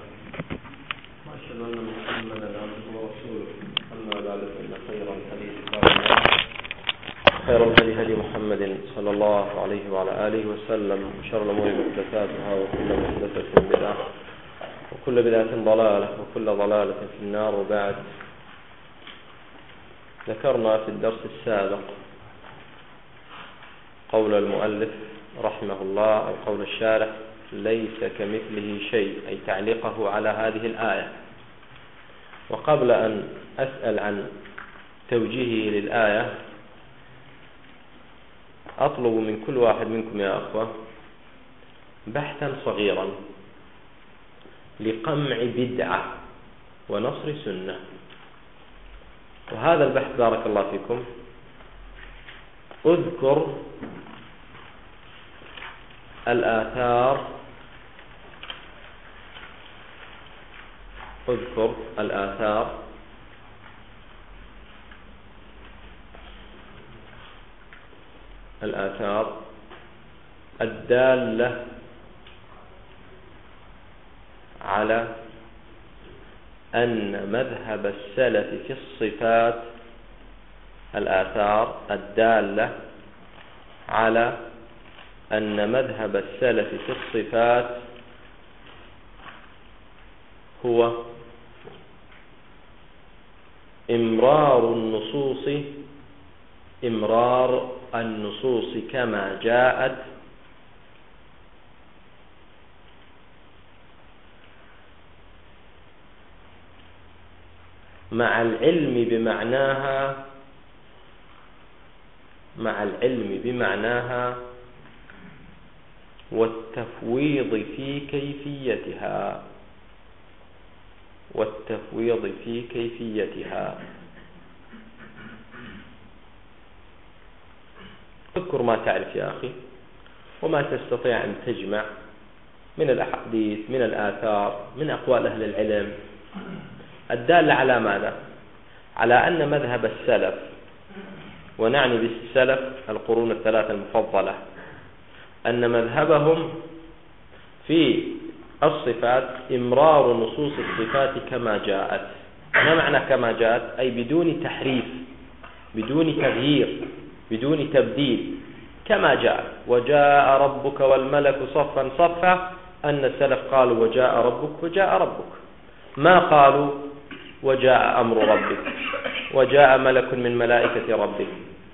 وأشهد أن محمدا عبده ورسوله. أما بعد فإن خير الحديث كتاب الله، خير الهدي هدي محمد صلى الله عليه وعلى آله وسلم، وشر الأمور محدثاتها، وكل محدثة بدعة، وكل بدعة ضلالة، وكل ضلالة في النار. وبعد، ذكرنا في الدرس السابق قول المؤلف رحمه الله أو قول الشارح: ليس كمثله شيء، أي تعليقه على هذه الآية. وقبل أن أسأل عن توجيهه للآية، أطلب من كل واحد منكم يا أخوة بحثا صغيرا لقمع بدعة ونصر سنة. وهذا البحث بارك الله فيكم أذكر الآثار الدالة على أن مذهب السلف في الصفات، الآثار الدالة على أن مذهب السلف في الصفات هو إمرار النصوص كما جاءت مع العلم بمعناها والتفويض في كيفيتها. اذكر ما تعرف يا أخي، وما تستطيع أن تجمع من الأحاديث، من الآثار، من أقوال أهل العلم، الدالة على ماذا؟ على أن مذهب السلف، ونعني بالسلف القرون الثلاثة المفضلة، أن مذهبهم في الصفات إمرار نصوص الصفات كما جاءت. ما معنى كما جاءت؟ أي بدون تحريف، بدون تغيير، بدون تبديل، كما جاءت. وجاء ربك والملك صفا صفا، أن السلف قالوا وجاء ربك، ما قالوا وجاء أمر ربك، وجاء ملك من ملائكة ربك.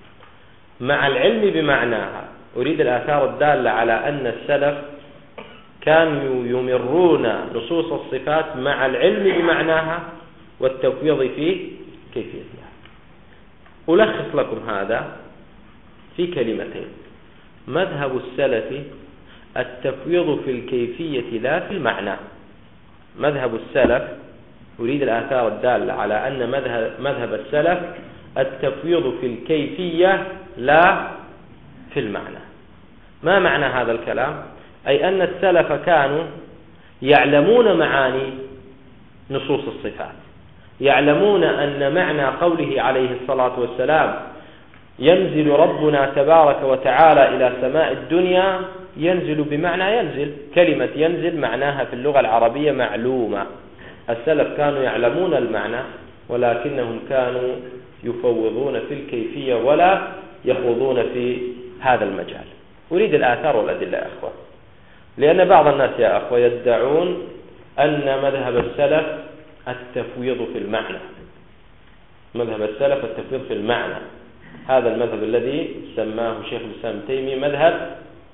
مع العلم بمعناها، أريد الآثار الدالة على أن السلف كانوا يمرون نصوص الصفات مع العلم بمعناها والتفويض في كيفيتها. ألخص لكم هذا في كلمتين: مذهب السلف التفويض في الكيفية لا في المعنى. مذهب السلف، أريد الآثار الدالة على أن مذهب السلف التفويض في الكيفية لا في المعنى. ما معنى هذا الكلام؟ أي أن السلف كانوا يعلمون معاني نصوص الصفات، يعلمون أن معنى قوله عليه الصلاة والسلام: ينزل ربنا تبارك وتعالى إلى سماء الدنيا، ينزل بمعنى ينزل. كلمة ينزل معناها في اللغة العربية معلومة. السلف كانوا يعلمون المعنى، ولكنهم كانوا يفوضون في الكيفية ولا يخوضون في هذا المجال. أريد الآثار والأدلة يا أخوة، لأن بعض الناس يا أخوة يدعون أن مذهب السلف التفويض في المعنى. مذهب السلف التفويض في المعنى، هذا المذهب الذي سماه شيخ الإسلام ابن تيمية مذهب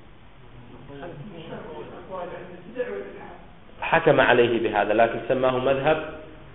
حكم عليه بهذا، لكن سماه مذهب،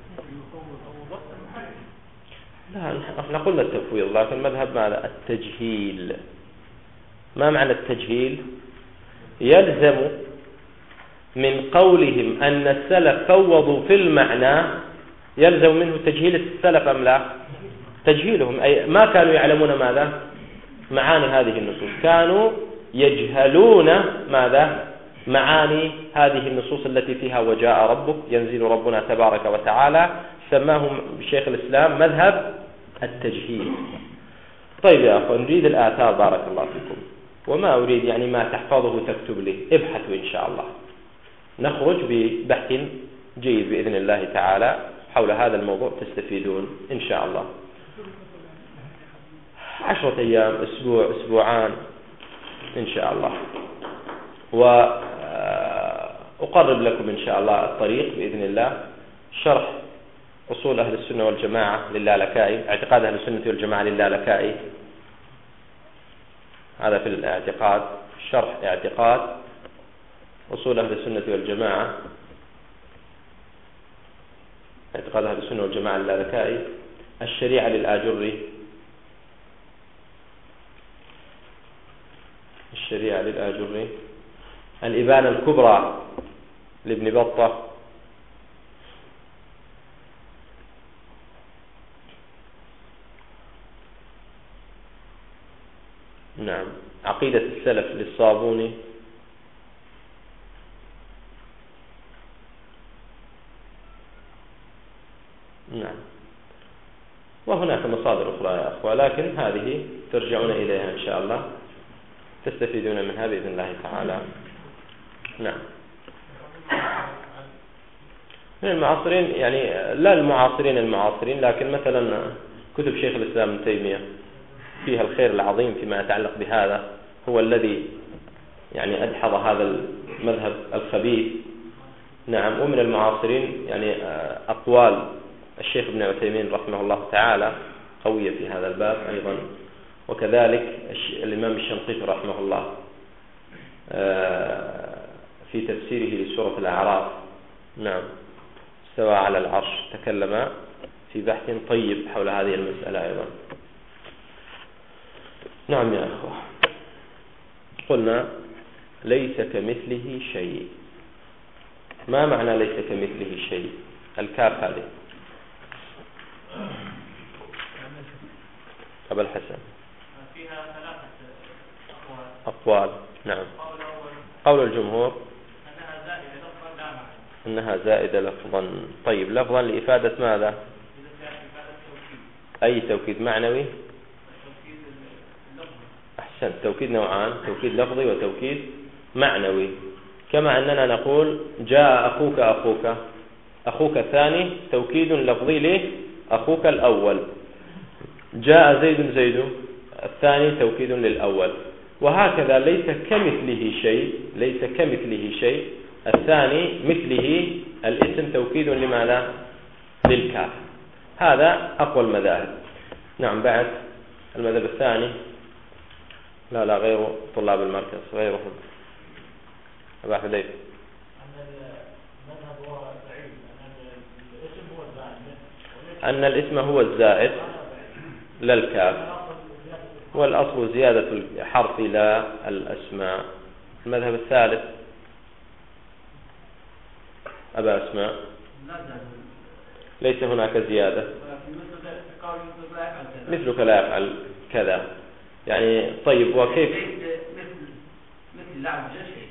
لا احنا قلنا التفويض، لكن مذهب ماذا؟ التجهيل. ما معنى التجهيل؟ يلزم من قولهم أن السلف فوضوا في المعنى، يلزم منه تجهيل السلف أم لا؟ تجهيلهم، أي ما كانوا يعلمون ماذا؟ معاني هذه النصوص، كانوا يجهلون ماذا؟ معاني هذه النصوص التي فيها وجاء ربك، ينزل ربنا تبارك وتعالى. سماهم شيخ الإسلام مذهب التجهيل. طيب يا أخوان، نريد الآثار بارك الله فيكم، وما أريد ما تحفظه تكتب لي، ابحثوا إن شاء الله. نخرج ببحث جيد بإذن الله تعالى. حول هذا الموضوع تستفيدون إن شاء الله. 10 أيام، أسبوع، أسبوعان إن شاء الله. وأقرب لكم إن شاء الله الطريق بإذن الله، شرح أصول أهل السنة والجماعة للالكائي، اعتقاد أهل السنة والجماعة للالكائي. هذا في الاعتقاد، شرح اعتقاد أصول أهل السنة والجماعة، اعتقاد أهل السنة والجماعة للالكائي. الشريعة للآجري، الشريعة للآجري. الإبانة الكبرى لابن بطة. نعم. عقيدة السلف للصابوني. نعم. وهناك مصادر أخرى يا أخوة، لكن هذه ترجعون إليها إن شاء الله، تستفيدون منها بإذن الله تعالى. نعم. من المعاصرين يعني لا المعاصرين، لكن مثلا كتب شيخ الإسلام ابن تيمية فيها الخير العظيم فيما يتعلق بهذا، هو الذي يعني أدحض هذا المذهب الخبيث. نعم. ومن المعاصرين يعني أقوال الشيخ ابن عثيمين رحمه الله تعالى قوية في هذا الباب أيضا، وكذلك الإمام الشنقيطي رحمه الله في تفسيره لسورة الأعراف. نعم. استوى على العرش، تكلم في بحث طيب حول هذه المسألة أيضا. نعم يا أخوة. قلنا ليس كمثله شيء. ما معنى ليس كمثله شيء؟ الكاف هذه. أبا الحسن. فيها 3 أقوال. نعم. قول الجمهور أنها زائدة لفظا. طيب، لفظا لإفادة ماذا؟ أي توكيد معنوي؟ أحسن. توكيد نوعان، توكيد لفظي وتوكيد معنوي. كما أننا نقول جاء أخوك أخوك، أخوك الثاني توكيد لفظي له أخوك الأول. جاء زيد زيد، الثاني توكيد للأول. وهكذا ليس كمثله شيء، ليس كمثله شيء، الثاني مثله الاسم توكيد لماذا؟ للكاف. هذا أقوى المذاهب. نعم. بعد المذهب الثاني، لا غير طلاب المركز، غيرهم. أبا حذيفة. أن الاسم هو الزائد لا الكاف، والأصل زيادة الحرف لا الأسماء. المذهب الثالث أبا أسماء. ليس هناك زيادة، مثلك لا يفعل كذا يعني. طيب، وكيف؟ مثل لا شيء،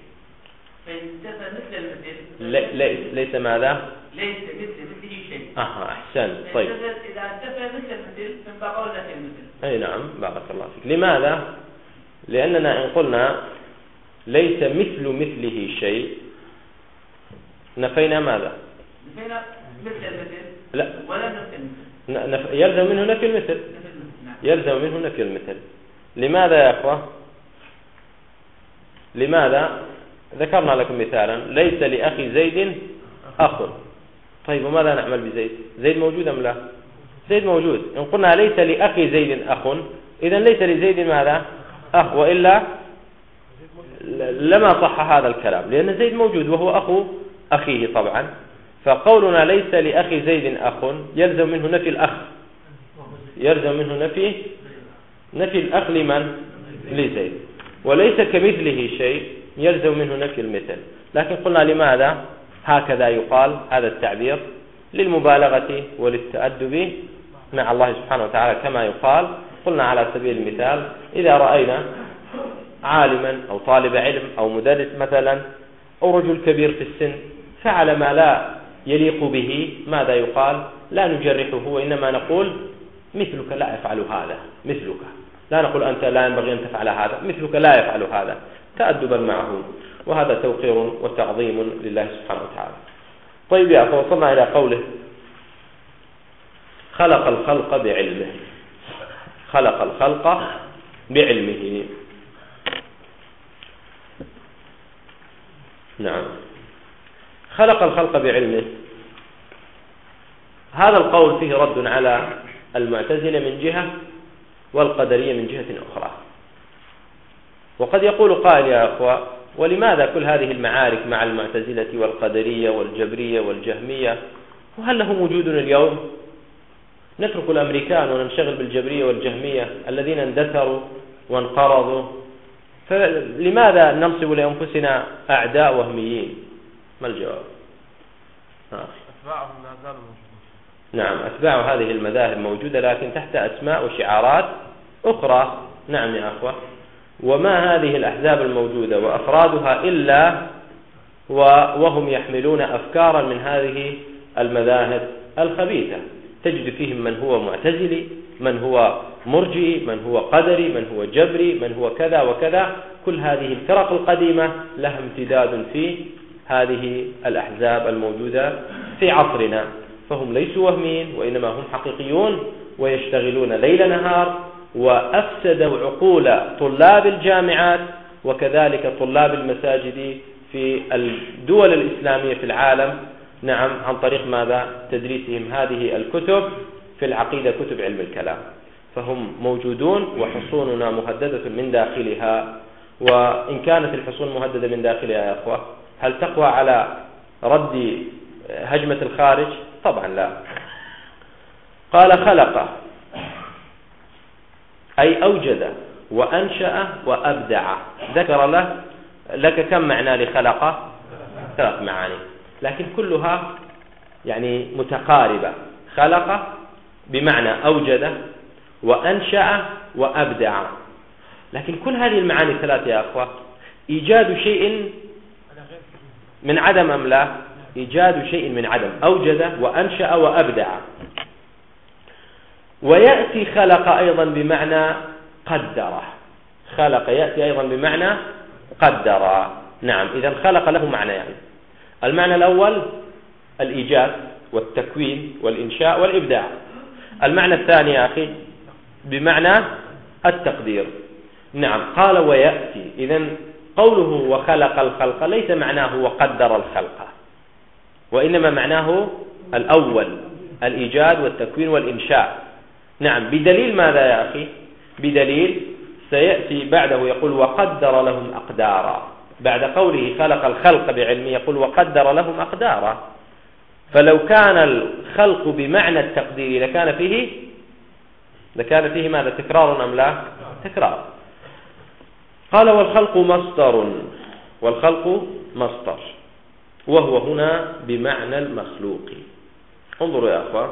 ليس ماذا؟ ليس مثله شيء. أحسن. طيب، إذا انتفى مثل المثل من باب أولى المثل. أي نعم، بارك الله فيك. لماذا؟ لأننا إن قلنا ليس مثله شيء نفينا ماذا؟ نفينا مثل المثل. لا، ولا نفي. يلزم منه نفي المثل. يلزم منه نفي المثل. لماذا يا أخوة؟ لماذا؟ ذكرنا لكم مثالا: ليس لأخي زيد أخ. طيب، وماذا نعمل بزيد؟ زيد موجود أم لا؟ زيد موجود. إن قلنا ليس لأخي زيد أخ، إذن ليس لزيد ماذا؟ أخ، وإلا لما صح هذا الكلام، لأن زيد موجود وهو أخو أخيه طبعا. فقولنا ليس لأخي زيد أخ يلزم منه نفي الأخ، يلزم منه نفي الأخ لمن؟ لزيد. وليس كمثله شيء يلزم منه نفي المثل. لكن قلنا لماذا هكذا يقال هذا التعبير؟ للمبالغة وللتأدب مع الله سبحانه وتعالى كما يقال. قلنا على سبيل المثال: إذا رأينا عالما أو طالب علم أو مدرس مثلا أو رجل كبير في السن فعل ما لا يليق به، ماذا يقال؟ لا نجرحه، وإنما نقول مثلك لا يفعل هذا، مثلك. لا نقول أنت لا ينبغي أن تفعل هذا، مثلك لا يفعل هذا، تأدبا معه. وهذا توقير وتعظيم لله سبحانه وتعالى. طيب يا أخوة، وصلنا إلى قوله خلق الخلق بعلمه. خلق الخلق بعلمه. نعم، خلق الخلق بعلمه. هذا القول فيه رد على المعتزلة من جهة والقدرية من جهة أخرى. وقد يقول قائل يا أخوة، ولماذا كل هذه المعارك مع المعتزلة والقدرية والجبرية والجهمية، وهل لهم وجود اليوم؟ نترك الأمريكان وننشغل بالجبرية والجهمية الذين اندثروا وانقرضوا، فلماذا ننصب لأنفسنا أعداء وهميين؟ ما الجواب؟ أتباعهم لا زالوا موجودين. نعم، أتباع هذه المذاهب موجودة لكن تحت أسماء وشعارات أخرى. نعم يا أخوة، وما هذه الأحزاب الموجودة وأفرادها إلا وهم يحملون أفكارا من هذه المذاهب الخبيثة. تجد فيهم من هو معتزلي، من هو مرجئي، من هو قدري، من هو جبري، من هو كذا وكذا. كل هذه الفرق القديمة لها امتداد في هذه الأحزاب الموجودة في عصرنا، فهم ليسوا وهميين وإنما هم حقيقيون ويشتغلون ليل نهار، وأفسدوا عقول طلاب الجامعات وكذلك طلاب المساجد في الدول الإسلامية في العالم. نعم، عن طريق ماذا؟ تدريسهم هذه الكتب في العقيدة، كتب علم الكلام. فهم موجودون وحصوننا مهددة من داخلها. وإن كانت الحصون مهددة من داخلها يا أخوة، هل تقوى على رد هجمة الخارج؟ طبعا لا. قال خلق أي أوجد وأنشأ وأبدع. ذكر لك كم معنى لخلق؟ 3 معاني، لكن كلها يعني متقاربة. خلق بمعنى أوجد وأنشأ وأبدع، لكن كل هذه المعاني 3 يا أخوة إيجاد شيء من عدم أم لا؟ إيجاد شيء من عدم. أوجد وأنشأ وأبدع. ويأتي خلق أيضا بمعنى قدر. خلق يأتي أيضا بمعنى قدر. نعم، إذن خلق له معنى يعني. المعنى الأول الإيجاد والتكوين والإنشاء والإبداع. المعنى الثاني يا أخي بمعنى التقدير. نعم، قال ويأتي. إذن قوله وخلق الخلق ليس معناه وقدر الخلق، وإنما معناه الأول الإيجاد والتكوين والإنشاء. نعم، بدليل ماذا يا أخي؟ بدليل سيأتي بعده يقول وقدر لهم أقدارا. بعد قوله خلق الخلق بعلمه يقول وقدر لهم أقدارا. فلو كان الخلق بمعنى التقدير لكان فيه ماذا؟ تكرار أم لا؟ تكرار. قال والخلق مصدر. والخلق مصدر، وهو هنا بمعنى المخلوق. انظروا يا أخوة،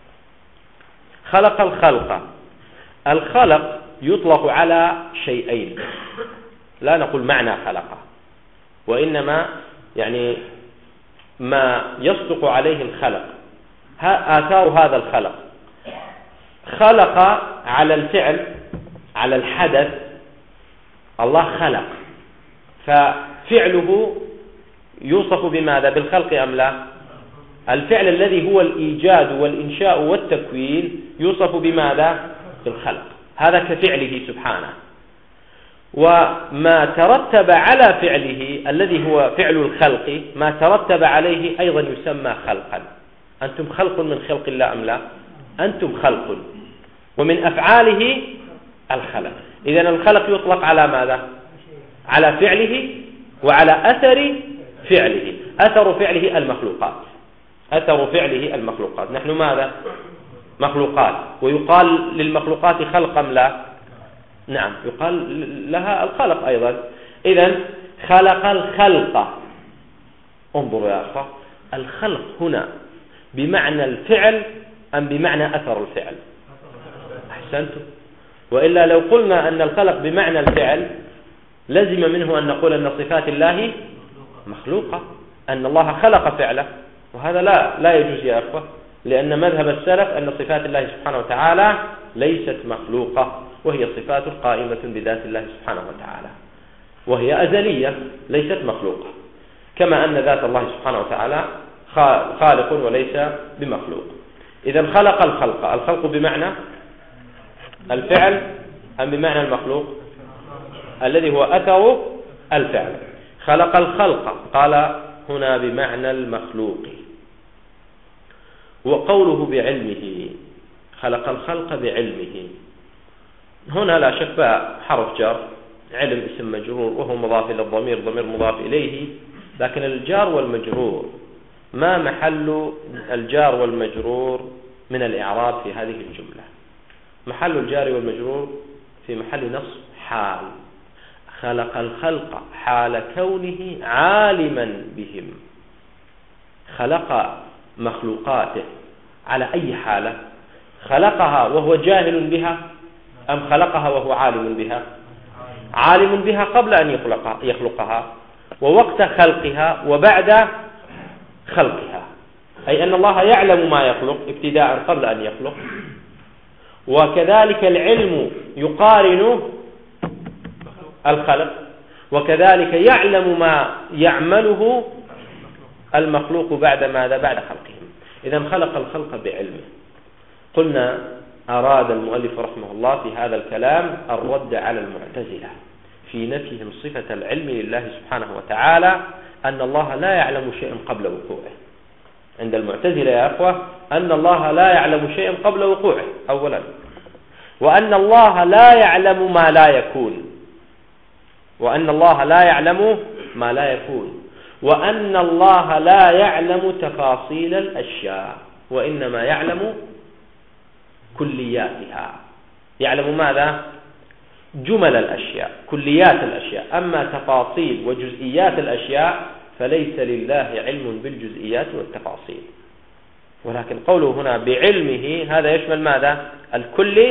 خلق الخلق. الخلق يطلق على شيئين، لا نقول معنى خلق، وإنما يعني ما يصدق عليه الخلق، آثار هذا الخلق. خلق على الفعل، على الحدث. الله خلق، ففعله يوصف بماذا؟ بالخلق أم لا؟ الفعل الذي هو الإيجاد والإنشاء والتكوين يوصف بماذا؟ بالخلق. هذا كفعله سبحانه. وما ترتب على فعله الذي هو فعل الخلق، ما ترتب عليه أيضا يسمى خلقا. أنتم خلق من خلق الله أم لا؟ أنتم خلق، ومن أفعاله الخلق. إذن الخلق يطلق على ماذا؟ على فعله وعلى أثر فعله. أثر فعله المخلوقات. أثر فعله المخلوقات. نحن ماذا؟ مخلوقات. ويقال للمخلوقات خلق أم لا؟ نعم، يقال لها الخلق أيضا. إذن خلق الخلق. انظروا يا أخوة، الخلق هنا بمعنى الفعل أم بمعنى أثر الفعل؟ أحسنتم. وإلا لو قلنا أن الخلق بمعنى الفعل لزم منه أن نقول أن صفات الله مخلوقة، أن الله خلق فعله، وهذا لا يجوز يا أخوة، لأن مذهب السلف أن صفات الله سبحانه وتعالى ليست مخلوقة، وهي صفات قائمة بذات الله سبحانه وتعالى، وهي أزلية ليست مخلوقة، كما أن ذات الله سبحانه وتعالى خالق وليس بمخلوق. إذا خلق الخلق بمعنى الفعل أم بمعنى المخلوق الذي هو أثر الفعل؟ خلق الخلق قال هنا بمعنى المخلوق. وقوله بعلمه، خلق الخلق بعلمه، هنا لا شك حرف جر، علم اسم مجرور وهو مضاف إلى الضمير، ضمير مضاف إليه، لكن الجار والمجرور ما محل الجار والمجرور من الإعراب في هذه الجملة؟ محل الجار والمجرور في محل نصب حال. خلق الخلق حال كونه عالما بهم. خلق مخلوقاته على أي حالة؟ خلقها وهو جاهل بها أم خلقها وهو عالم بها؟ عالم بها قبل أن يخلقها، ووقت خلقها وبعد خلقها، أي أن الله يعلم ما يخلق ابتداء قبل أن يخلق. وكذلك العلم يقارن الخلق، وكذلك يعلم ما يعمله المخلوق بعد ماذا؟ بعد خلقهم. إذن خلق الخلق بعلمه. قلنا أراد المؤلف رحمه الله في هذا الكلام الرد على المعتزلة في نفيهم صفة العلم لله سبحانه وتعالى، أن الله لا يعلم شيئا قبل وقوعه. عند المعتزلة يا أخوة أن الله لا يعلم شيئا قبل وقوعه أولا، وأن الله لا يعلم ما لا يكون، وأن الله لا يعلم ما لا يكون، وأن الله لا يعلم تفاصيل الأشياء، وإنما يعلم كلياتها. يعلم ماذا؟ جمل الأشياء، كليات الأشياء. أما تفاصيل وجزئيات الأشياء فليس لله علم بالجزئيات والتفاصيل. ولكن قوله هنا بعلمه هذا يشمل ماذا؟ الكلي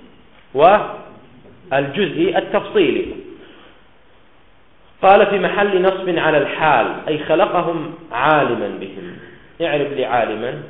والجزئي التفصيلي. قال في محل نصب على الحال، أي خلقهم عالما بهم. اعرف لي عالما.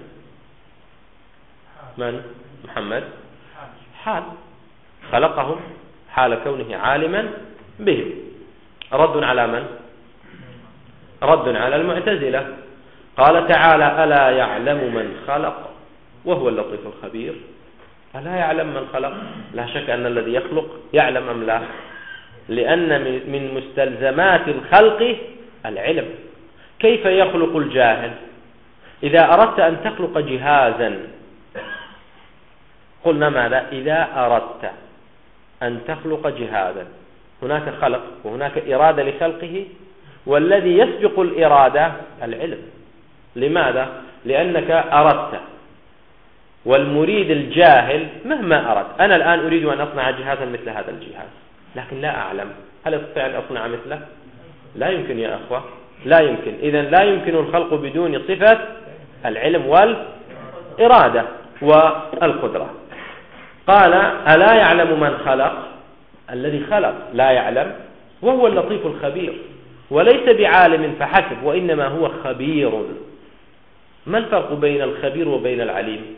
من؟ محمد. حال. خلقهم حال كونه عالما بهم. رد على من؟ رد على المعتزلة. قال تعالى ألا يعلم من خلق وهو اللطيف الخبير. ألا يعلم من خلق؟ لا شك أن الذي يخلق يعلم أم لا؟ لأن من مستلزمات الخلق العلم. كيف يخلق الجاهل؟ إذا أردت أن تخلق جهازا قلنا ماذا؟ إذا أردت أن تخلق جهازا هناك خلق وهناك إرادة لخلقه، والذي يسبق الإرادة العلم. لماذا؟ لأنك أردت، والمريد الجاهل مهما أرد. أنا الآن أريد أن أصنع جهازا مثل هذا الجهاز لكن لا أعلم، هل أستطيع أن أصنع مثله؟ لا يمكن يا أخوة، لا يمكن. إذن لا يمكن الخلق بدون صفة العلم والإرادة والقدرة. قال ألا يعلم من خلق؟ الذي خلق لا يعلم، وهو اللطيف الخبير، وليس بعالم فحسب، وإنما هو خبير. ما الفرق بين الخبير وبين العليم؟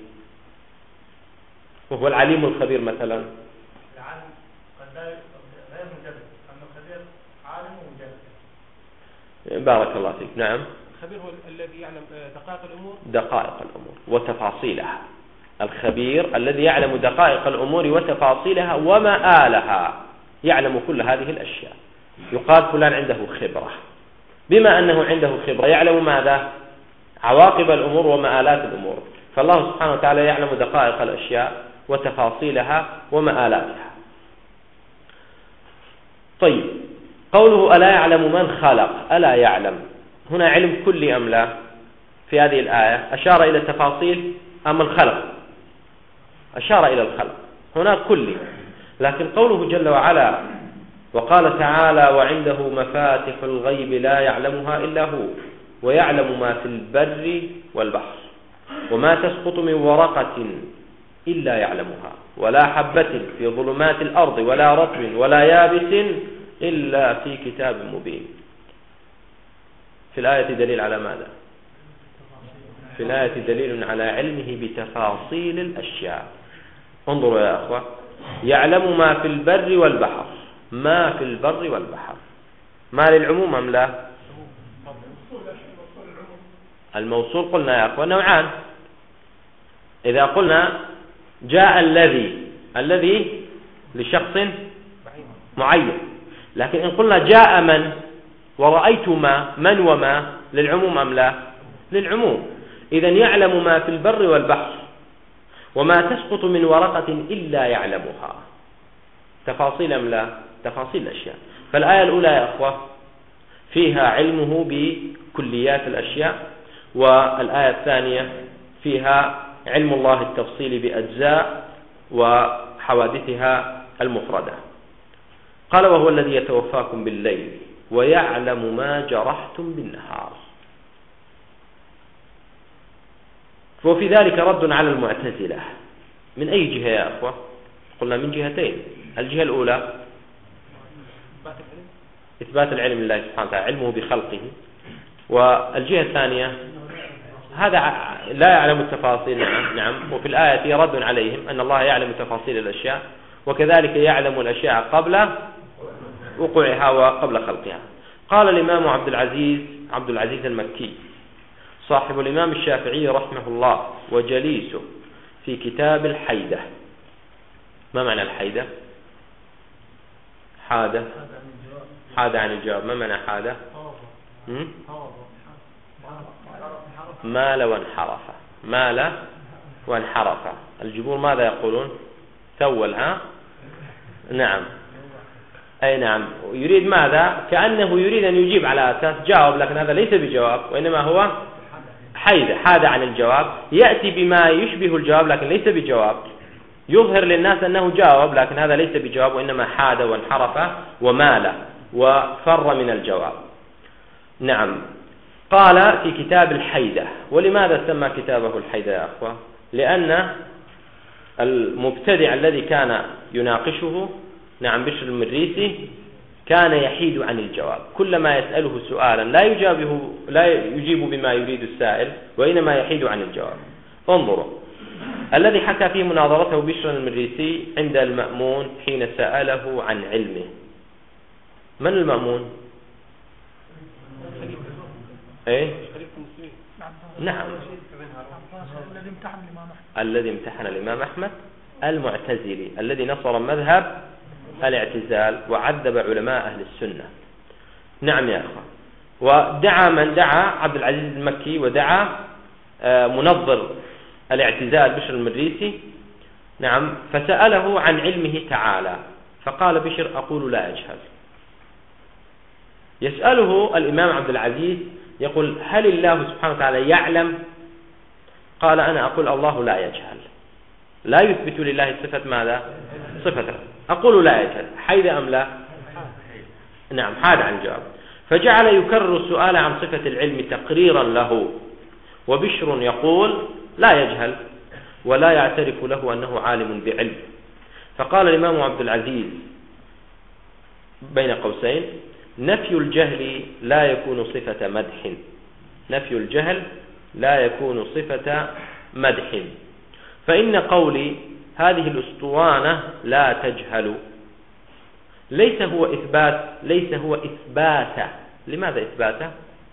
وهو العليم الخبير مثلا؟ العالم قد غير مجرد، أما الخبير عالم ومجرد. بارك الله فيك. نعم. الخبير هو الذي يعلم دقائق الأمور، دقائق الأمور وتفاصيلها. الخبير الذي يعلم دقائق الأمور وتفاصيلها ومآلها، يعلم كل هذه الأشياء. يقال فلان عنده خبرة. بما أنه عنده خبرة يعلم ماذا؟ عواقب الأمور ومآلات الأمور. فالله سبحانه وتعالى يعلم دقائق الأشياء وتفاصيلها ومآلاتها. طيب، قوله ألا يعلم من خلق، ألا يعلم هنا علم كلي أم لا؟ في هذه الآية أشار إلى التفاصيل أم الخلق؟ أشار إلى الخلق. هنا كلي. لكن قوله جل وعلا وقال تعالى وعنده مفاتح الغيب لا يعلمها إلا هو ويعلم ما في البر والبحر وما تسقط من ورقة إلا يعلمها ولا حبة في ظلمات الأرض ولا رطب ولا يابس إلا في كتاب مبين. في الآية دليل على ماذا؟ في الآية دليل على علمه بتفاصيل الأشياء. انظروا يا أخوة، يعلم ما في البر والبحر. ما في البر والبحر ما للعموم أم لا؟ الموصول قلنا يا أخوة نوعان. إذا قلنا جاء الذي لشخص معين، لكن إن قلنا جاء من ورأيت من وما للعموم أم لا؟ للعموم. إذن يعلم ما في البر والبحر وما تسقط من ورقة إلا يعلمها. تفاصيل أم لا؟ تفاصيل الأشياء. فالآية الأولى يا أخوة فيها علمه بكليات الأشياء، والآية الثانية فيها علم الله التفصيلي بأجزاء وحوادثها المفردة. قال وهو الذي يتوفاكم بالليل ويعلم ما جرحتم بالنهار. وفي ذلك رد على المعتزلة. من أي جهة يا أخوة؟ قلنا من جهتين. الجهة الأولى إثبات العلم لله سبحانه وتعالى، علمه بخلقه. والجهة الثانية هذا لا يعلم التفاصيل. نعم. وفي الآية رد عليهم أن الله يعلم تفاصيل الأشياء، وكذلك يعلم الأشياء قبل وقوعها وقبل خلقها. قال الإمام عبد العزيز المكي صاحب الإمام الشافعي رحمه الله وجليسه في كتاب الحيدة. ما معنى الحيدة؟ حاد عن الجواب. ما معنى حاد؟ مال وانحرف. الجمهور ماذا يقولون؟ ثول. نعم. أي نعم. يريد ماذا؟ كأنه يريد أن يجيب على أساس جاوب، لكن هذا ليس بجواب، وإنما هو حاد عن الجواب. يأتي بما يشبه الجواب لكن ليس بجواب، يظهر للناس أنه جاوب، لكن هذا ليس بجواب، وإنما حاد وانحرف ومال وفر من الجواب. نعم. قال في كتاب الحيدة. ولماذا سمى كتابه الحيدة يا أخوة؟ لأن المبتدع الذي كان يناقشه نعم بشر المريسي كان يحيد عن الجواب. كلما يسأله سؤالا لا يجيب بما يريد السائل، وإنما يحيد عن الجواب. انظروا الذي حكى فيه مناظرته بشر المريسي عند المأمون حين سأله عن علمه. من المأمون؟ نعم. الذي امتحن الإمام أحمد المعتزلي الذي نصر مذهب الاعتزال وعذب علماء أهل السنة. نعم يا أخوة. ودعا من دعا عبد العزيز المكي، ودعا منظر الاعتزال بشر المريسي. نعم. فسأله عن علمه تعالى، فقال بشر أقول لا يجهل. يسأله الإمام عبد العزيز يقول هل الله سبحانه وتعالى يعلم؟ قال أنا أقول الله لا يجهل. لا يثبت لله صفة ماذا؟ صفة. أقول لا يجهل. حيد أم لا؟ نعم. حاد عن الجواب. فجعل يكرر السؤال عن صفة العلم تقريرا له، وبشر يقول لا يجهل ولا يعترف له أنه عالم بعلم. فقال الإمام عبد العزيز بين قوسين نفي الجهل لا يكون صفة مدح. نفي الجهل لا يكون صفة مدح. فإن قولي هذه الأسطوانة لا تجهل ليس هو إثبات. لماذا إثباته؟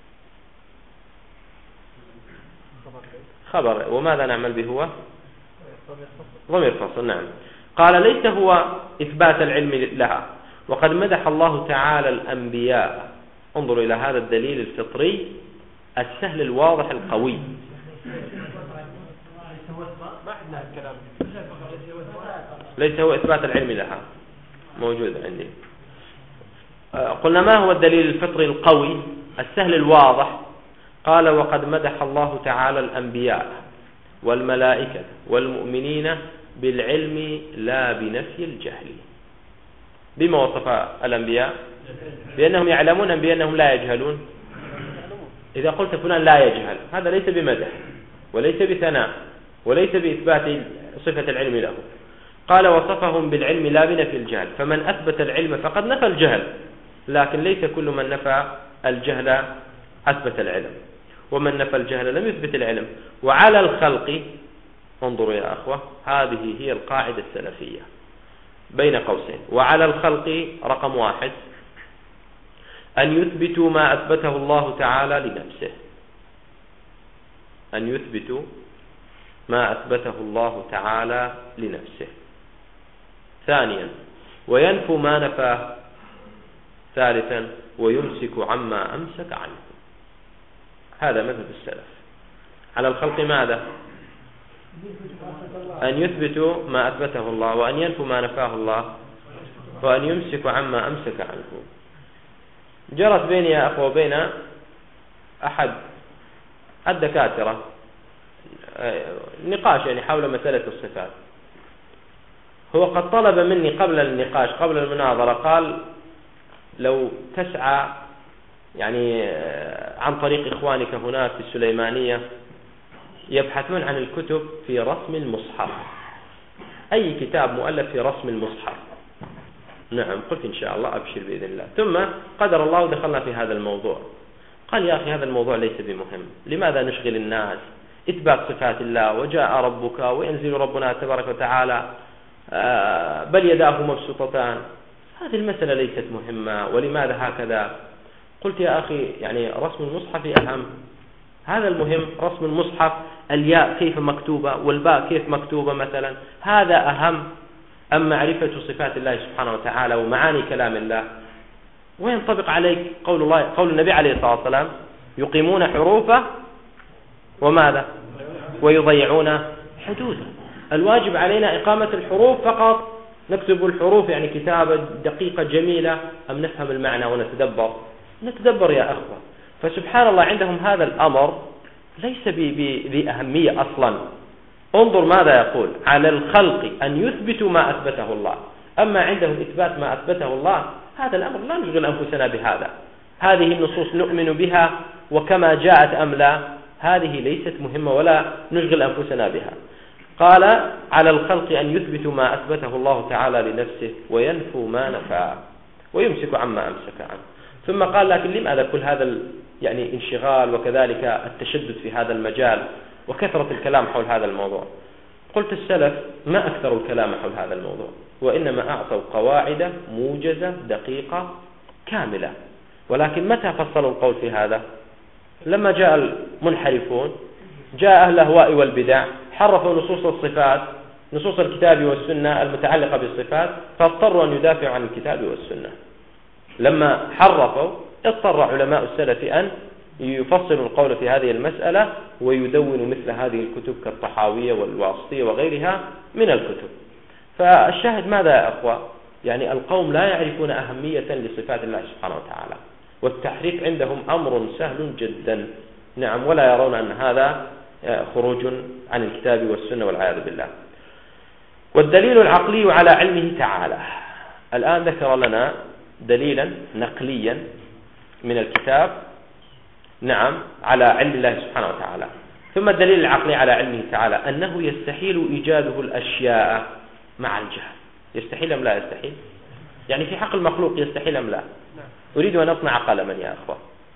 خبر. وماذا نعمل به؟ هو ضمير فصل. نعم. قال ليس هو إثبات العلم لها، وقد مدح الله تعالى الأنبياء. انظروا إلى هذا الدليل الفطري السهل الواضح القوي. ليس هو إثبات العلم لها، موجود عندي. قلنا ما هو الدليل الفطري القوي السهل الواضح؟ قال وقد مدح الله تعالى الأنبياء والملائكة والمؤمنين بالعلم لا بنفي الجهل. بما وصف الأنبياء؟ بأنهم يعلمون أم بأنهم لا يجهلون؟ إذا قلت فلان لا يجهل هذا ليس بمدح وليس بثناء وليس بإثبات صفة العلم له. قال وصفهم بالعلم لا بنفي الجهل، فمن أثبت العلم فقد نفى الجهل، لكن ليس كل من نفى الجهل أثبت العلم، ومن نفى الجهل لم يثبت العلم. وعلى الخلق، انظروا يا أخوة هذه هي القاعدة السلفية بين قوسين، وعلى الخلق رقم 1 أن يثبتوا ما أثبته الله تعالى لنفسه، أن يثبتوا ما أثبته الله تعالى لنفسه. ثانيا وينفوا ما نفاه. ثالثا ويمسك عما أمسك عنه. هذا مذهب السلف. على الخلق ماذا؟ أن يثبتوا ما أثبته الله، وأن ينفوا ما نفاه الله، وأن يمسكوا عما أمسك عنه. جرت بيني يا أخوة وبين أحد الدكاترة نقاش يعني حول مسألة الصفات. هو قد طلب مني قبل النقاش قبل المناظرة، قال لو تسعى يعني عن طريق إخوانك هناك في السليمانية يبحثون عن الكتب في رسم المصحف، أي كتاب مؤلف في رسم المصحف. نعم، قلت إن شاء الله أبشر بإذن الله. ثم قدر الله ودخلنا في هذا الموضوع. قال يا أخي هذا الموضوع ليس بمهم، لماذا نشغل الناس؟ إثبات صفات الله، وجاء ربك وينزل ربنا تبارك وتعالى بل يداه مبسوطتان. هذه المسألة ليست مهمة، ولماذا هكذا؟ قلت يا أخي يعني رسم المصحف أهم، هذا المهم. رسم المصحف الياء كيف مكتوبة والباء كيف مكتوبة مثلا، هذا أهم. أما معرفة صفات الله سبحانه وتعالى ومعاني كلام الله، وينطبق عليك قول النبي عليه الصلاة والسلام يقيمون حروفه وماذا؟ ويضيعون حدوده. الواجب علينا إقامة الحروف فقط، نكتب الحروف يعني كتابة دقيقة جميلة، أم نفهم المعنى ونتدبر يا أخوة. فسبحان الله عندهم هذا الأمر ليس بأهمية أصلا. انظر ماذا يقول: على الخلق أن يثبتوا ما أثبته الله. أما عندهم إثبات ما أثبته الله، هذا الأمر لا نشغل أنفسنا بهذا. هذه النصوص نؤمن بها وكما جاءت أم لا، هذه ليست مهمة ولا نشغل أنفسنا بها. قال: على الخلق أن يثبتوا ما أثبته الله تعالى لنفسه وينفوا ما نفاه ويمسك عما أمسك عنه. ثم قال: لكن لماذا كل هذا يعني انشغال وكذلك التشدد في هذا المجال وكثرة الكلام حول هذا الموضوع؟ قلت السلف ما أكثر الكلام حول هذا الموضوع، وإنما أعطوا قواعد موجزة دقيقة كاملة. ولكن متى فصلوا القول في هذا؟ لما جاء المنحرفون، جاء أهل الأهواء والبدع، حرفوا نصوص الصفات، نصوص الكتاب والسنة المتعلقة بالصفات، فاضطروا أن يدافعوا عن الكتاب والسنة. لما حرفوا اضطر علماء السلف أن يفصلوا القول في هذه المسألة ويدونوا مثل هذه الكتب كالطحاوية والواسطية وغيرها من الكتب. فالشاهد ماذا يا أخوة؟ يعني القوم لا يعرفون أهمية لصفات الله سبحانه وتعالى، والتحريف عندهم أمر سهل جدا. نعم، ولا يرون أن هذا خروج عن الكتاب والسنة والعياذ بالله. والدليل العقلي على علمه تعالى. الآن ذكر لنا دليلا نقليا من الكتاب، نعم، على علم الله سبحانه وتعالى. ثم الدليل العقلي على علمه تعالى أنه يستحيل إيجاده الأشياء مع الجهل. يستحيل أم لا يستحيل؟ يعني في حق المخلوق يستحيل أم لا؟ أريد أن أصنع قلما يا أخوة،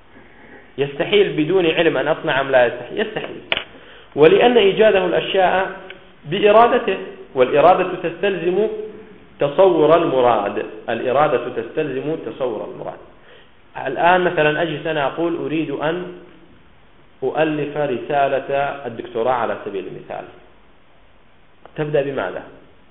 يستحيل بدون علم أن أصنع أم لا يستحيل؟ يستحيل. ولأن إيجاده الأشياء بإرادته، والإرادة تستلزم تصور المراد. الإرادة تستلزم تصور المراد. الآن مثلا أجلس أنا أقول أريد أن أؤلف رسالة الدكتوراه على سبيل المثال. تبدأ بماذا؟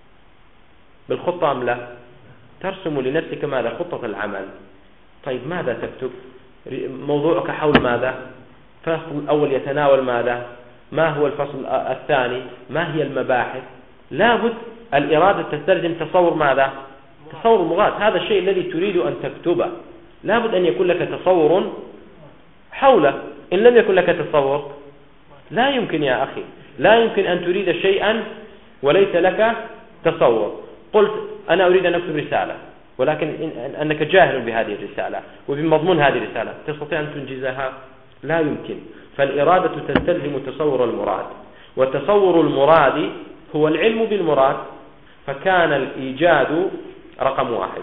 بالخطة أم لا؟ ترسم لنفسك ماذا؟ خطة العمل. طيب ماذا تكتب؟ موضوعك حول ماذا؟ الفصل الأول يتناول ماذا؟ ما هو الفصل الثاني؟ ما هي المباحث؟ لابد الإرادة تستلزم تصور ماذا؟ تصور المراد. هذا الشيء الذي تريد أن تكتبه لابد أن يكون لك تصور حوله. إن لم يكن لك تصور لا يمكن يا أخي، لا يمكن أن تريد شيئا وليس لك تصور. قلت أنا أريد أن أكتب رسالة، ولكن أنك جاهل بهذه الرسالة وبمضمون هذه الرسالة، تستطيع أن تنجزها؟ لا يمكن. فالإرادة تستلزم تصور المراد، وتصور المراد هو العلم بالمراد. فكان الإيجاد رقم 1،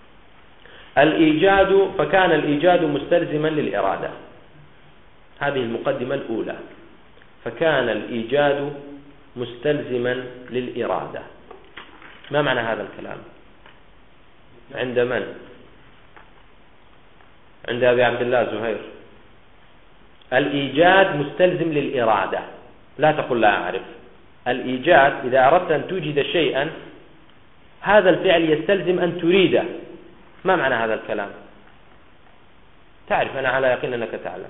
فكان الإيجاد مستلزما للإرادة. هذه المقدمة الأولى. فكان الإيجاد مستلزما للإرادة. ما معنى هذا الكلام؟ عند من؟ عند أبي عبد الله زهير. الإيجاد مستلزم للإرادة. لا تقل لا أعرف. الإيجاد إذا أردت أن توجد شيئا هذا الفعل يستلزم أن تريده. ما معنى هذا الكلام؟ تعرف، أنا على يقين أنك تعلم.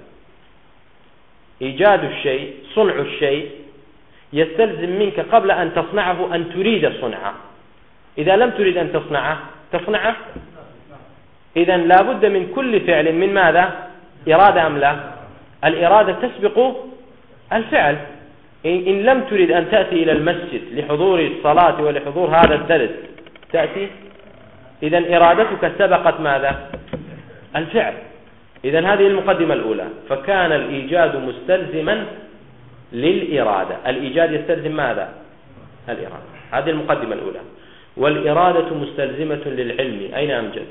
إيجاد الشيء، صنع الشيء، يستلزم منك قبل أن تصنعه أن تريد صنعه. إذا لم تريد أن تصنعه إذن لا بد من كل فعل من ماذا؟ إرادة أم لا؟ الإرادة تسبق الفعل. إن لم تريد أن تأتي إلى المسجد لحضور الصلاة ولحضور هذا الدرس تأتي، إذن إرادتك سبقت ماذا؟ الفعل. إذن هذه المقدمة الأولى. فكان الإيجاد مستلزما للإرادة. الإيجاد يستلزم ماذا؟ الإرادة. هذه المقدمة الأولى. والإرادة مستلزمة للعلم. أين أمجد؟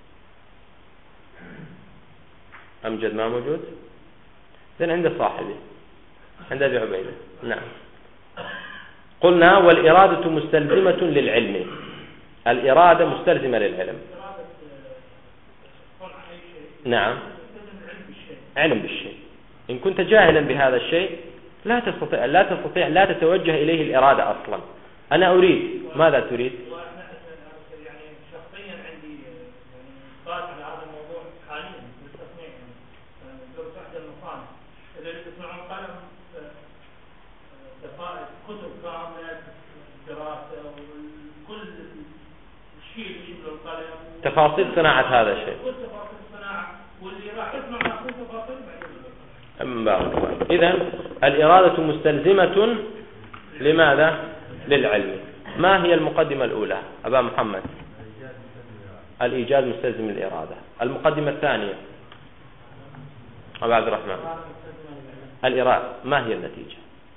أمجد ما موجود؟ إذن عند صاحبه، عند أبي عبيدة. نعم. قلنا والإرادة مستلزمة للعلم. الإرادة مستلزمة للعلم. نعم، علم بالشيء. إن كنت جاهلا بهذا الشيء لا تستطيع لا تتوجه إليه الإرادة أصلا. أنا أريد، ماذا تريد؟ يعني شخصيا عندي قاعدة على هذا الموضوع حاليا بالتصنيع. لو تحت المصانع إذا يصنعون قلم دقائق كتب كاملة دراسة وكل شيء يشمل القلم، تفاصيل صناعة هذا الشيء. واللي راح يسمع معكم تفاصيل إذن الإرادة مستلزمة لماذا؟ للعلم. ما هي المقدمة الأولى أبا محمد؟ الإيجاد مستلزم للإرادة. المقدمة الثانية أبا عبد الرحمن؟ الإرادة. ما هي النتيجة؟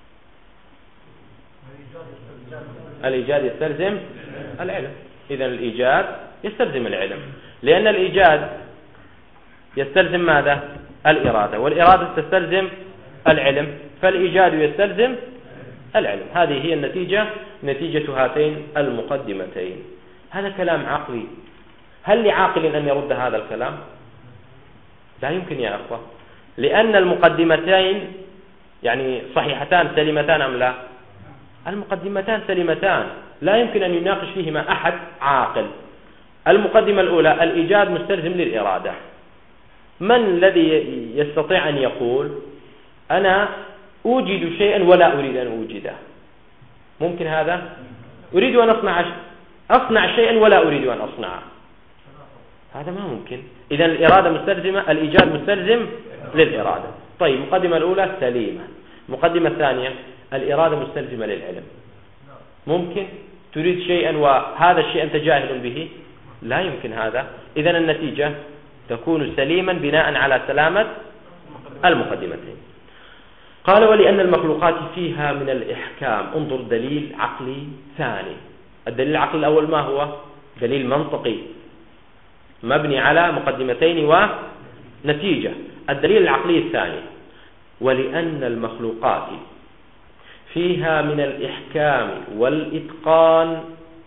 الإيجاد يستلزم العلم. إذن الإيجاد يستلزم العلم، لأن الإيجاد يستلزم ماذا؟ الإرادة، والإرادة تستلزم العلم، فالإيجاد يستلزم العلم. هذه هي النتيجة، نتيجة هاتين المقدمتين. هذا كلام عقلي. هل لعاقل أن يرد هذا الكلام؟ لا يمكن يا أخوة، لأن المقدمتين يعني صحيحتان سليمتان أم لا؟ المقدمتان سليمتان، لا يمكن أن يناقش فيهما أحد عاقل. المقدمة الأولى الإيجاد مستلزم للإرادة. من الذي يستطيع أن يقول أنا أوجد شيئا ولا أريد أن أوجده؟ ممكن هذا؟ أريد أن أصنع شيئا ولا أريد أن أصنعه، هذا ما ممكن. إذن الإرادة مستلزمة، الإيجاد مستلزم للإرادة. طيب، المقدمة الأولى سليمة. المقدمة الثانية الإرادة مستلزمة للعلم. ممكن تريد شيئا وهذا الشيء أنت جاهل به؟ لا يمكن هذا. إذن النتيجة تكون سليما بناء على سلامة المقدمتين. قال ولأن المخلوقات فيها من الإحكام. انظر دليل عقلي ثاني. الدليل العقلي الأول ما هو؟ دليل منطقي مبني على مقدمتين ونتيجة. الدليل العقلي الثاني ولأن المخلوقات فيها من الإحكام والإتقان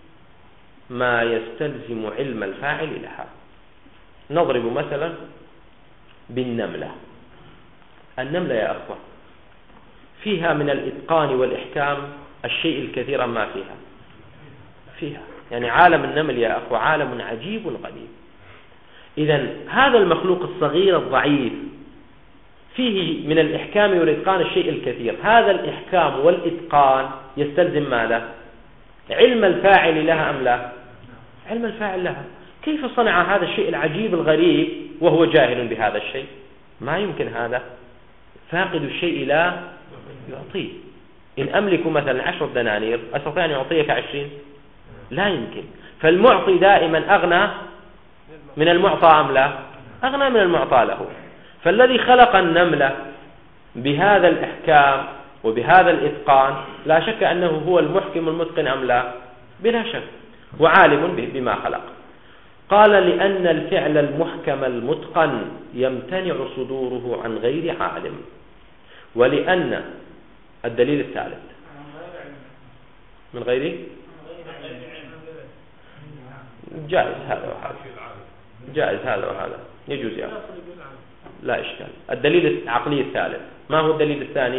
ما يستلزم علم الفاعل لها. نضرب مثلا بالنملة. النملة يا أخوة فيها من الإتقان والإحكام الشيء الكثير ما فيها يعني عالم النمل يا أخوة عالم عجيب غريب. إذن هذا المخلوق الصغير الضعيف فيه من الإحكام والإتقان الشيء الكثير. هذا الإحكام والإتقان يستلزم ماذا؟ علم الفاعل لها أم لا؟ علم الفاعل لها. كيف صنع هذا الشيء العجيب الغريب وهو جاهل بهذا الشيء؟ ما يمكن هذا. فاقد الشيء لا يعطيه. إن أملك مثلا 10 دنانير أستطيع أن يعطيك 20؟ لا يمكن. فالمعطي دائما أغنى من المعطى أم لا؟ أغنى من المعطى له. فالذي خلق النملة بهذا الإحكام وبهذا الإتقان لا شك أنه هو المحكم المتقن أم لا؟ بلا شك، وعالم بما خلق. قال لأن الفعل المحكم المتقن يمتنع صدوره عن غير عالم. ولأن الدليل الثالث من غير جائز هذا وهذا، جائز هذا وهذا، يجوز يعني. لا إشكال. الدليل العقلي الثالث، ما هو الدليل الثاني؟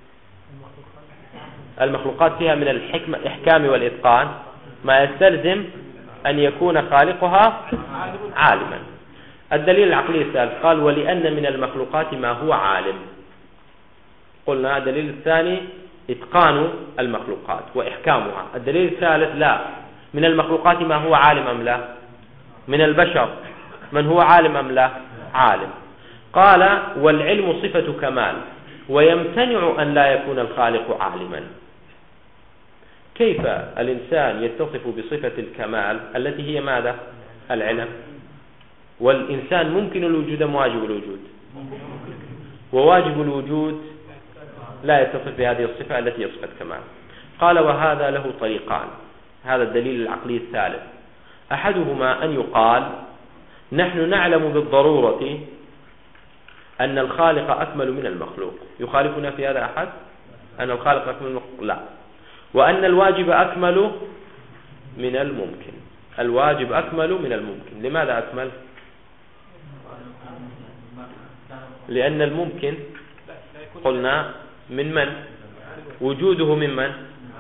المخلوقات فيها من الحكمة إحكام والإتقان ما يستلزم أن يكون خالقها عالما. الدليل العقلي الثالث قال ولأن من المخلوقات ما هو عالم. قلنا الدليل الثاني إتقان المخلوقات وإحكامها. الدليل الثالث لا، من المخلوقات ما هو عالم أم لا؟ من البشر من هو عالم أم لا؟ عالم. قال والعلم صفة كمال ويمتنع أن لا يكون الخالق عالما. كيف الإنسان يتصف بصفة الكمال التي هي ماذا؟ العلم. والإنسان ممكن الوجود أم واجب الوجود؟ وواجب الوجود لا يتصف بهذه الصفة التي هي صفة كمال. قال وهذا له طريقان، هذا الدليل العقلي الثالث. أحدهما أن يقال نحن نعلم بالضرورة أن الخالق أكمل من المخلوق. يخالفنا في هذا أحد؟ أن الخالق أكمل من المخلوق؟ لا. وأن الواجب أكمل من الممكن. الواجب أكمل من الممكن. لماذا أكمل؟ لأن الممكن قلنا من وجوده من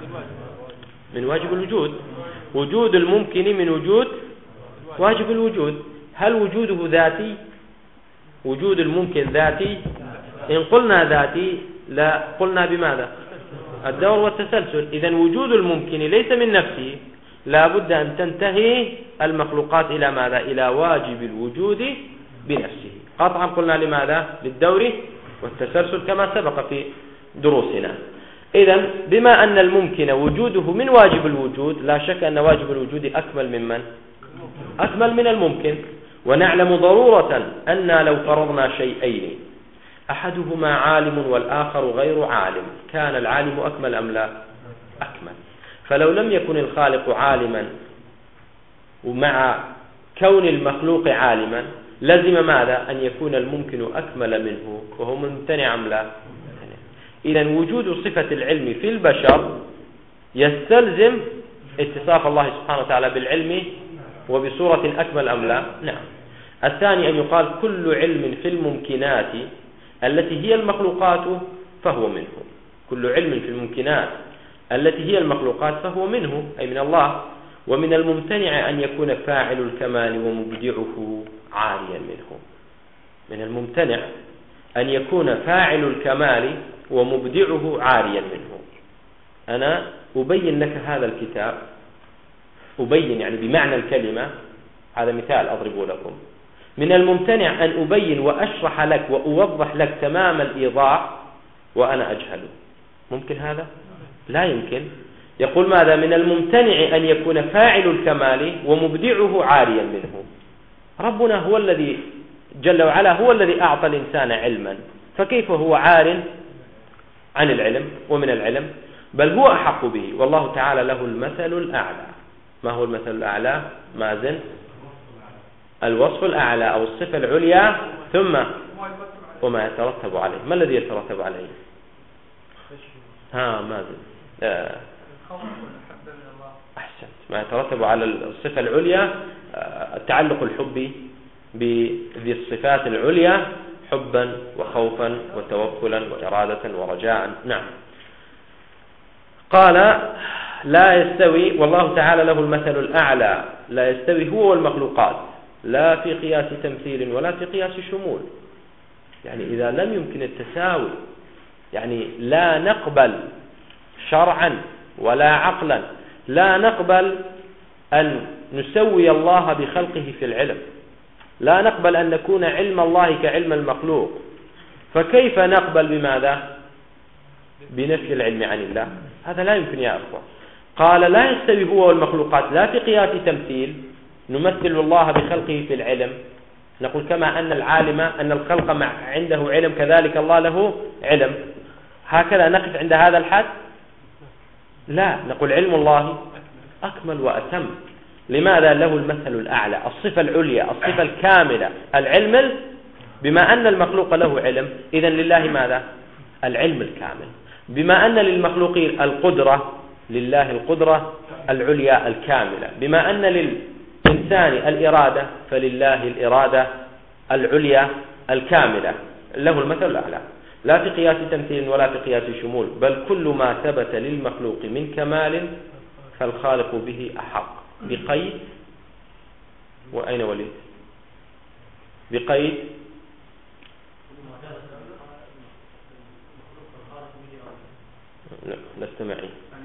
واجب الوجود. وجود الممكن من وجود واجب الوجود. هل وجوده ذاتي؟ وجود الممكن ذاتي؟ إن قلنا ذاتي لا قلنا بماذا؟ الدور والتسلسل. إذن وجود الممكن ليس من نفسه، لا بد أن تنتهي المخلوقات إلى ماذا؟ إلى واجب الوجود بنفسه. قطعا قلنا لماذا؟ للدور والتسلسل كما سبق في دروسنا. إذن بما أن الممكن وجوده من واجب الوجود، لا شك أن واجب الوجود أكمل من أكمل من الممكن. ونعلم ضرورة أن لو فرضنا شيئين أحدهما عالم والآخر غير عالم كان العالم أكمل أم لا؟ أكمل. فلو لم يكن الخالق عالما ومع كون المخلوق عالما لزم ماذا؟ أن يكون الممكن أكمل منه، وهو ممتنع أم لا؟ إذن وجود صفة العلم في البشر يستلزم اتصاف الله سبحانه وتعالى بالعلم وبصورة أكمل أم لا؟ نعم. الثاني أن يقال كل علم في الممكنات التي هي المخلوقات فهو منه. كل علم في الممكنات التي هي المخلوقات فهو منه، أي من الله. ومن الممتنع أن يكون فاعل الكمال ومبدعه عاريا منه. من الممتنع أن يكون فاعل الكمال ومبدعه عاريا منه. أنا أبين لك هذا الكتاب، أبين يعني بمعنى الكلمة، هذا مثال أضربه لكم. من الممتنع أن أبين وأشرح لك وأوضح لك تمام الإيضاح وأنا أجهله. ممكن هذا؟ لا يمكن. يقول ماذا؟ من الممتنع أن يكون فاعل الكمال ومبدعه عاريا منه. ربنا هو الذي جل وعلا هو الذي أعطى الإنسان علما، فكيف هو عار عن العلم ومن العلم؟ بل هو أحق به. والله تعالى له المثل الأعلى. ما هو المثل الأعلى؟ مازن الوصف الأعلى أو الصفة العليا، ثم وما يترتب عليه. ما الذي يترتب عليه؟ مازن أحسنت. ما يترتب على الصفة العليا التعلق الحبي بذي الصفات العليا، حبا وخوفا وتوكلا وإرادة ورجاء. نعم. قال لا يستوي، والله تعالى له المثل الأعلى، لا يستوي هو والمخلوقات لا في قياس تمثيل ولا في قياس شمول. يعني إذا لم يمكن التساوي، يعني لا نقبل شرعا ولا عقلا، لا نقبل أن نسوي الله بخلقه في العلم، لا نقبل أن نكون علم الله كعلم المخلوق. فكيف نقبل بماذا؟ بنفي العلم عن الله. هذا لا يمكن يا أخوة. قال لا يستوي هو والمخلوقات لا في قياس تمثيل، نمثل الله بخلقه في العلم. نقول كما أن العالم أن الخلق عنده علم كذلك الله له علم. هكذا نقف عند هذا الحد؟ لا، نقول علم الله أكمل وأتم. لماذا؟ له المثل الأعلى، الصفة العليا، الصفة الكاملة، العلم. بما أن المخلوق له علم، إذن لله ماذا؟ العلم الكامل. بما أن للمخلوقين القدرة، لله القدرة العليا الكاملة. بما أن للإنسان الإرادة، فلله الإرادة العليا الكاملة له المثل الأعلى، لا في قياس تمثيل ولا في قياس شمول، بل كل ما ثبت للمخلوق من كمال فالخالق به أحق، بقيد. وأين وليد؟ بقيد نستمعي.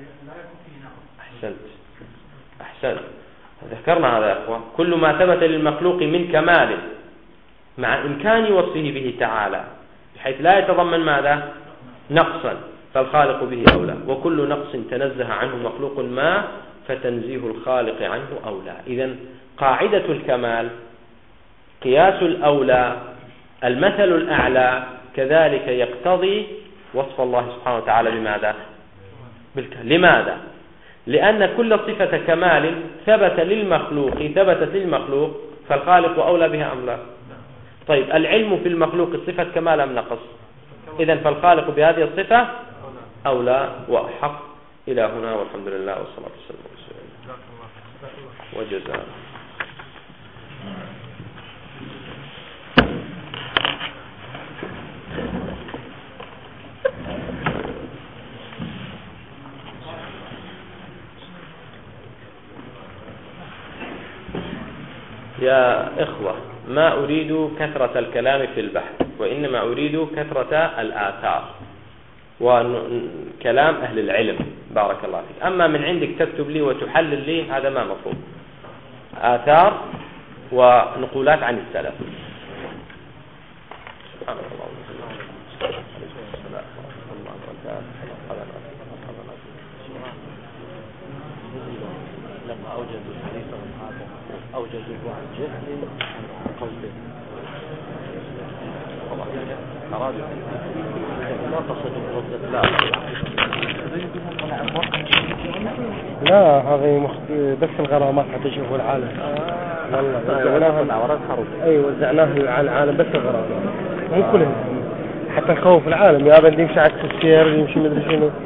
أحسنت. ذكرنا هذا يا أخوة، كل ما ثبت للمخلوق من كمال مع إمكان وصفه به تعالى بحيث لا يتضمن ماذا؟ نقصا، فالخالق به أولى، وكل نقص تنزه عنه مخلوق ما فتنزيه الخالق عنه أولى. إذن قاعدة الكمال قياس الأولى المثل الأعلى كذلك يقتضي وصف الله سبحانه وتعالى بماذا؟ لماذا؟ لأن كل صفة كمال ثبتت للمخلوق فالخالق أولى بها أم لا؟ طيب العلم في المخلوق صفة كمال أم نقص؟ إذن فالخالق بهذه الصفة أولى وأحق. إلى هنا والحمد لله والصلاة والسلام على رسول الله وجزاء. يا إخوة، ما أريد كثرة الكلام في البحث، وإنما أريد كثرة الآثار وكلام أهل العلم. بارك الله فيك. أما من عندك تكتب لي وتحلل لي هذا ما مطلوب. آثار ونقولات عن السلف. سبحان الله. لما أوجدوا الحديث أوجدوه عن جهل عن قصده. أرادوا ما قصدوا قصده. لا هذه بس الغرامات حتى يشوفوا العالم. والله وزعناه على العالم بس الغرامات مو كلهم، حتى نخوف العالم يا بندي يمشي عكس السير يمشي مدري شنو.